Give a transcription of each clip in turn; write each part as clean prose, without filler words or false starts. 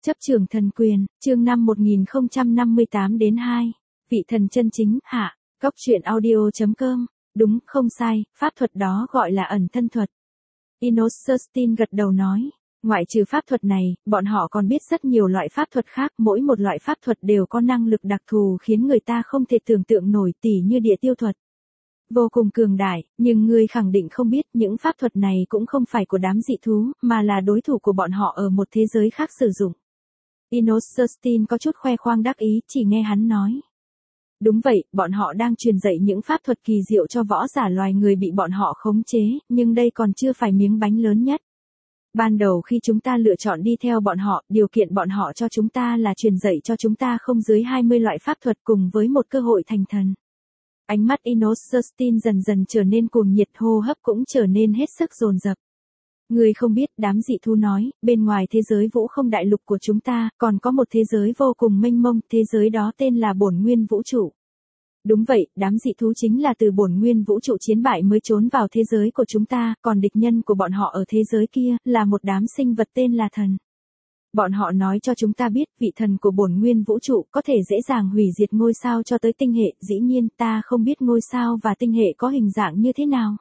Chấp trường thần quyền, chương 5 1058 đến 2. Vị thần chân chính, hạ. Góc truyện audio.com. Đúng, không sai, pháp thuật đó gọi là ẩn thân thuật. Inossertin gật đầu nói. Ngoại trừ pháp thuật này, bọn họ còn biết rất nhiều loại pháp thuật khác, mỗi một loại pháp thuật đều có năng lực đặc thù khiến người ta không thể tưởng tượng nổi, tỉ như địa tiêu thuật. Vô cùng cường đại, nhưng ngươi khẳng định không biết những pháp thuật này cũng không phải của đám dị thú, mà là đối thủ của bọn họ ở một thế giới khác sử dụng. Inossertin có chút khoe khoang đắc ý, chỉ nghe hắn nói. Đúng vậy, bọn họ đang truyền dạy những pháp thuật kỳ diệu cho võ giả loài người bị bọn họ khống chế, nhưng đây còn chưa phải miếng bánh lớn nhất. Ban đầu khi chúng ta lựa chọn đi theo bọn họ, điều kiện bọn họ cho chúng ta là truyền dạy cho chúng ta không dưới 20 loại pháp thuật cùng với một cơ hội thành thần. Ánh mắt Inossertin dần dần trở nên cuồng nhiệt, hô hấp cũng trở nên hết sức dồn dập. Người không biết, đám dị thú nói, bên ngoài thế giới vũ không đại lục của chúng ta, còn có một thế giới vô cùng mênh mông, thế giới đó tên là bổn nguyên vũ trụ. Đúng vậy, đám dị thú chính là từ bổn nguyên vũ trụ chiến bại mới trốn vào thế giới của chúng ta, còn địch nhân của bọn họ ở thế giới kia, là một đám sinh vật tên là thần. Bọn họ nói cho chúng ta biết, vị thần của bổn nguyên vũ trụ có thể dễ dàng hủy diệt ngôi sao cho tới tinh hệ, dĩ nhiên ta không biết ngôi sao và tinh hệ có hình dạng như thế nào.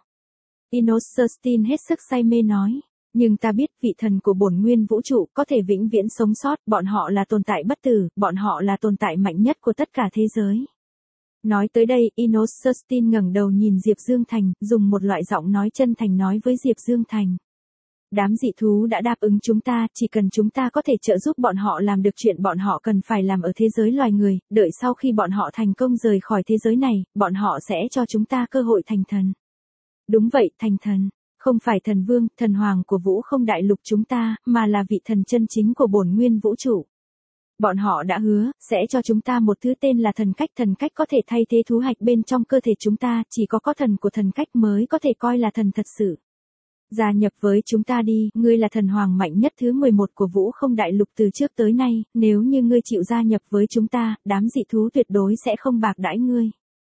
Inossertin hết sức say mê nói, nhưng ta biết vị thần của bổn nguyên vũ trụ có thể vĩnh viễn sống sót, bọn họ là tồn tại bất tử, bọn họ là tồn tại mạnh nhất của tất cả thế giới. Nói tới đây, Inossertin ngẩng đầu nhìn Diệp Dương Thành, dùng một loại giọng nói chân thành nói với Diệp Dương Thành. Đám dị thú đã đáp ứng chúng ta, chỉ cần chúng ta có thể trợ giúp bọn họ làm được chuyện bọn họ cần phải làm ở thế giới loài người, đợi sau khi bọn họ thành công rời khỏi thế giới này, bọn họ sẽ cho chúng ta cơ hội thành thần. Đúng vậy, thành thần, không phải thần vương, thần hoàng của vũ không đại lục chúng ta, mà là vị thần chân chính của bổn nguyên vũ trụ. Bọn họ đã hứa, sẽ cho chúng ta một thứ tên là thần cách có thể thay thế thú hạch bên trong cơ thể chúng ta, chỉ có thần của thần cách mới có thể coi là thần thật sự. Gia nhập với chúng ta đi, ngươi là thần hoàng mạnh nhất thứ 11 của vũ không đại lục từ trước tới nay, nếu như ngươi chịu gia nhập với chúng ta, đám dị thú tuyệt đối sẽ không bạc đãi ngươi.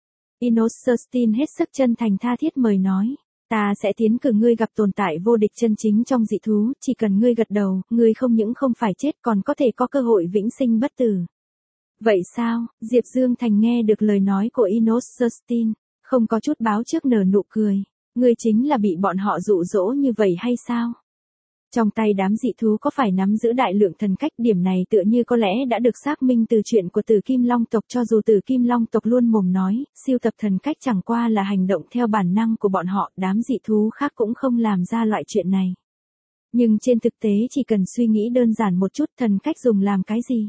Inossertin hết sức chân thành tha thiết mời nói, ta sẽ tiến cử ngươi gặp tồn tại vô địch chân chính trong dị thú, chỉ cần ngươi gật đầu, ngươi không những không phải chết còn có thể có cơ hội vĩnh sinh bất tử. Vậy sao? Diệp Dương Thành nghe được lời nói của Inossertin, không có chút báo trước nở nụ cười. Ngươi chính là bị bọn họ dụ dỗ như vậy hay sao? Trong tay đám dị thú có phải nắm giữ đại lượng thần cách, điểm này tựa như có lẽ đã được xác minh từ chuyện của Tử Kim Long tộc, cho dù Tử Kim Long tộc luôn mồm nói, siêu tập thần cách chẳng qua là hành động theo bản năng của bọn họ, đám dị thú khác cũng không làm ra loại chuyện này. Nhưng trên thực tế chỉ cần suy nghĩ đơn giản một chút, thần cách dùng làm cái gì?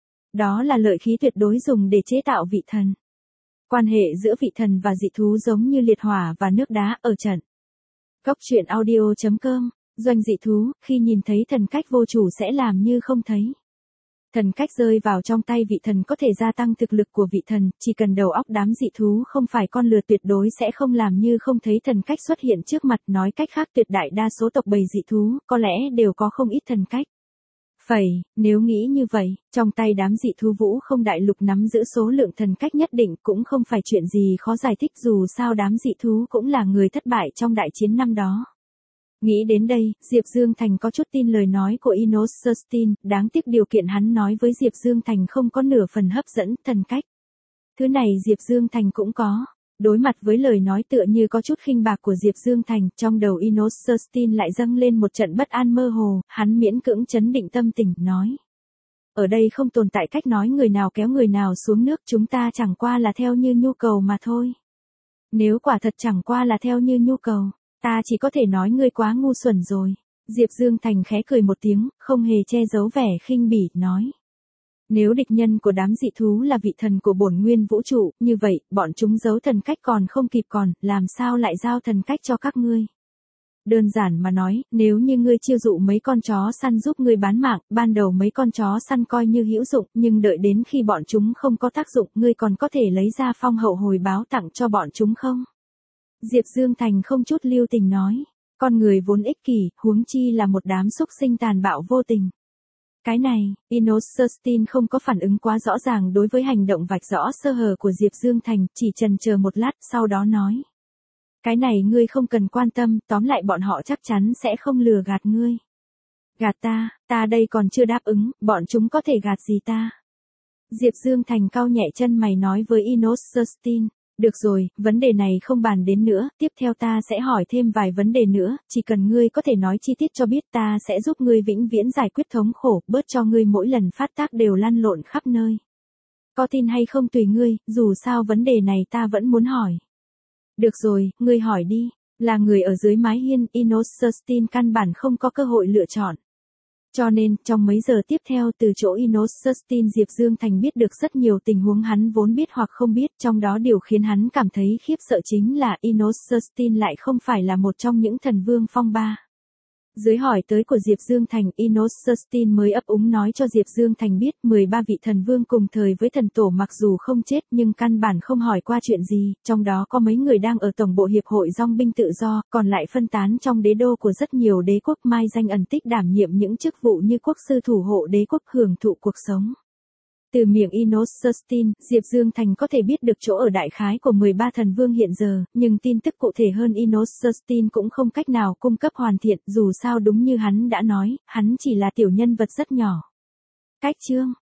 Đó là lợi khí tuyệt đối dùng để chế tạo vị thần. Quan hệ giữa vị thần và dị thú giống như liệt hỏa và nước đá ở trận. Góc truyện audio.com. Doanh dị thú, khi nhìn thấy thần cách vô chủ sẽ làm như không thấy. Thần cách rơi vào trong tay vị thần có thể gia tăng thực lực của vị thần, chỉ cần đầu óc đám dị thú không phải con lừa tuyệt đối sẽ không làm như không thấy thần cách xuất hiện trước mặt, nói cách khác tuyệt đại đa số tộc bầy dị thú, có lẽ đều có không ít thần cách. Nếu nghĩ như vậy, trong tay đám dị thú vũ không đại lục nắm giữ số lượng thần cách nhất định cũng không phải chuyện gì khó giải thích, dù sao đám dị thú cũng là người thất bại trong đại chiến năm đó. Nghĩ đến đây, Diệp Dương Thành có chút tin lời nói của Inossertin, đáng tiếc điều kiện hắn nói với Diệp Dương Thành không có nửa phần hấp dẫn, thần cách. Thứ này Diệp Dương Thành cũng có. Đối mặt với lời nói tựa như có chút khinh bạc của Diệp Dương Thành, trong đầu Inossertin lại dâng lên một trận bất an mơ hồ, hắn miễn cưỡng trấn định tâm tình, nói. Ở đây không tồn tại cách nói người nào kéo người nào xuống nước, chúng ta chẳng qua là theo như nhu cầu mà thôi. Nếu quả thật chẳng qua là theo như nhu cầu, ta chỉ có thể nói ngươi quá ngu xuẩn rồi. Diệp Dương Thành khẽ cười một tiếng, không hề che giấu vẻ khinh bỉ, nói. Nếu địch nhân của đám dị thú là vị thần của bổn nguyên vũ trụ, như vậy, bọn chúng giấu thần cách còn không kịp còn, làm sao lại giao thần cách cho các ngươi? Đơn giản mà nói, nếu như ngươi chiêu dụ mấy con chó săn giúp ngươi bán mạng, ban đầu mấy con chó săn coi như hữu dụng, nhưng đợi đến khi bọn chúng không có tác dụng, ngươi còn có thể lấy ra phong hậu hồi báo tặng cho bọn chúng không? Diệp Dương Thành không chút lưu tình nói, con người vốn ích kỷ, huống chi là một đám súc sinh tàn bạo vô tình. Cái này, Inossertin không có phản ứng quá rõ ràng đối với hành động vạch rõ sơ hở của Diệp Dương Thành, chỉ chần chờ một lát, sau đó nói. Cái này ngươi không cần quan tâm, tóm lại bọn họ chắc chắn sẽ không lừa gạt ngươi. Gạt ta đây còn chưa đáp ứng, bọn chúng có thể gạt gì ta? Diệp Dương Thành cau nhẹ chân mày nói với Enos Sustin. Được rồi, vấn đề này không bàn đến nữa, tiếp theo ta sẽ hỏi thêm vài vấn đề nữa, chỉ cần ngươi có thể nói chi tiết cho biết ta sẽ giúp ngươi vĩnh viễn giải quyết thống khổ, bớt cho ngươi mỗi lần phát tác đều lăn lộn khắp nơi. Có tin hay không tùy ngươi, dù sao vấn đề này ta vẫn muốn hỏi. Được rồi, ngươi hỏi đi. Là người ở dưới mái hiên, Enos Sustin căn bản không có cơ hội lựa chọn. Cho nên, trong mấy giờ tiếp theo từ chỗ Enos Sustin Diệp Dương Thành biết được rất nhiều tình huống hắn vốn biết hoặc không biết, trong đó điều khiến hắn cảm thấy khiếp sợ chính là Enos Sustin lại không phải là một trong những thần vương phong ba. Dưới hỏi tới của Diệp Dương Thành, Enos Sustin mới ấp úng nói cho Diệp Dương Thành biết 13 vị thần vương cùng thời với thần tổ mặc dù không chết nhưng căn bản không hỏi qua chuyện gì, trong đó có mấy người đang ở tổng bộ hiệp hội dòng binh tự do, còn lại phân tán trong đế đô của rất nhiều đế quốc mai danh ẩn tích đảm nhiệm những chức vụ như quốc sư thủ hộ đế quốc hưởng thụ cuộc sống. Từ miệng Enos Sustin, Diệp Dương Thành có thể biết được chỗ ở đại khái của 13 thần vương hiện giờ, nhưng tin tức cụ thể hơn Enos Sustin cũng không cách nào cung cấp hoàn thiện, dù sao đúng như hắn đã nói, hắn chỉ là tiểu nhân vật rất nhỏ. Cách chương